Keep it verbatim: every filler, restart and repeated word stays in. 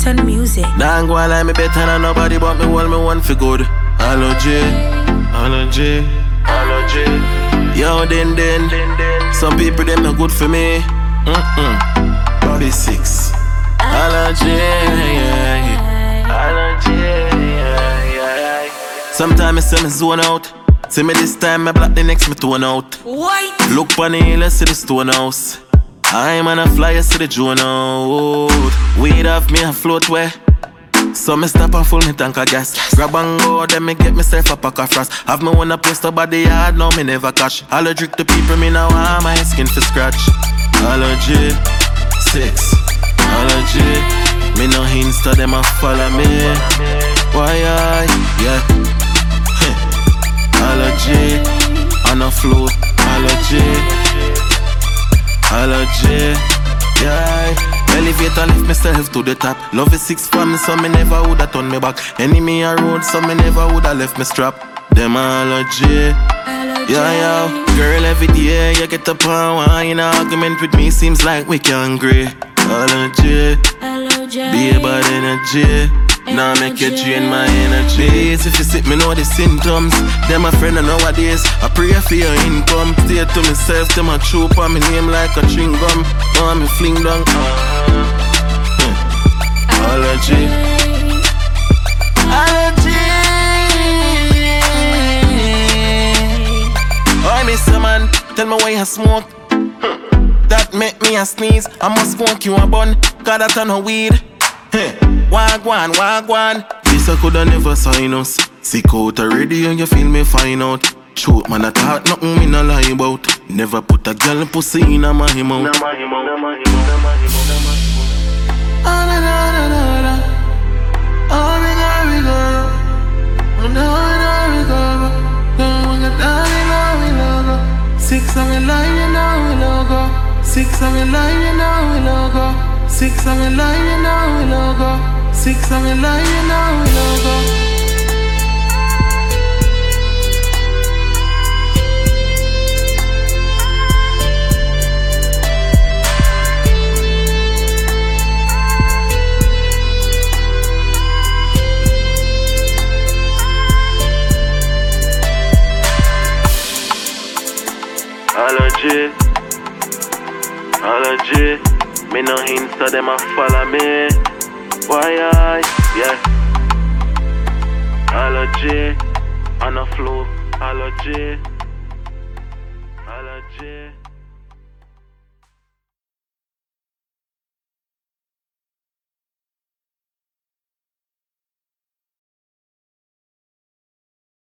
and music. Nah, go on like me better than nobody, but me hold me one for good. Allergy, allergy, allergy. Yo, then, then, some people them not good for me. Mm-mm. Body six. Allergy, yeah, allergy, yeah, yeah. Sometimes I see me zone out. See me this time, me black the next me tone out. White. Look pon the hill, I see the stone house. I'm on a flyer, see the drone out. Weed off me and float way. So me stop and full me tank of gas. Grab and go, then me get myself a pack of frost. Have me one a place to body yard, now me never cash. Allergic to people, me now want my skin for scratch. Allergy, six. Allergy, me no Insta, them a follow me. Why I, yeah. Allergy, on a float. Allergy, allergy, yeah. Elevator lift myself to the top. Love is six for me, so me never woulda turn me back. Enemy a road, so me never woulda left me strap. Them allergy, yeah, yeah. Girl, every day you get up and wine. Argument with me seems like we can agree. Allergy, be about energy. Now make you drain my energy. If you sit me know the symptoms. Them a friend of nowadays. I pray for your income. Stay to myself, them a choke on me name like a chewing gum. Now me fling down. Uh, uh, allergy. Allergy. Oh, Mister Man, tell me why you smoke. That make me a sneeze. I must smoke you a bun. Cause that a no weed. Hey, wagwan, wagwan. This I coulda never sign us. Sick out already and you feel me fine out. Choke man, I thought nothing me no lie about. Never put a girl pussy in a my mouth. Six on me line, you know we logo. Six on me line, you know we logo. Six on me line, you know we logo. Six on me line, you know we logo. Allergy, allergy. Me no Insta, them a follow me. Why I, yeah. Allergy, on a flow, allergy.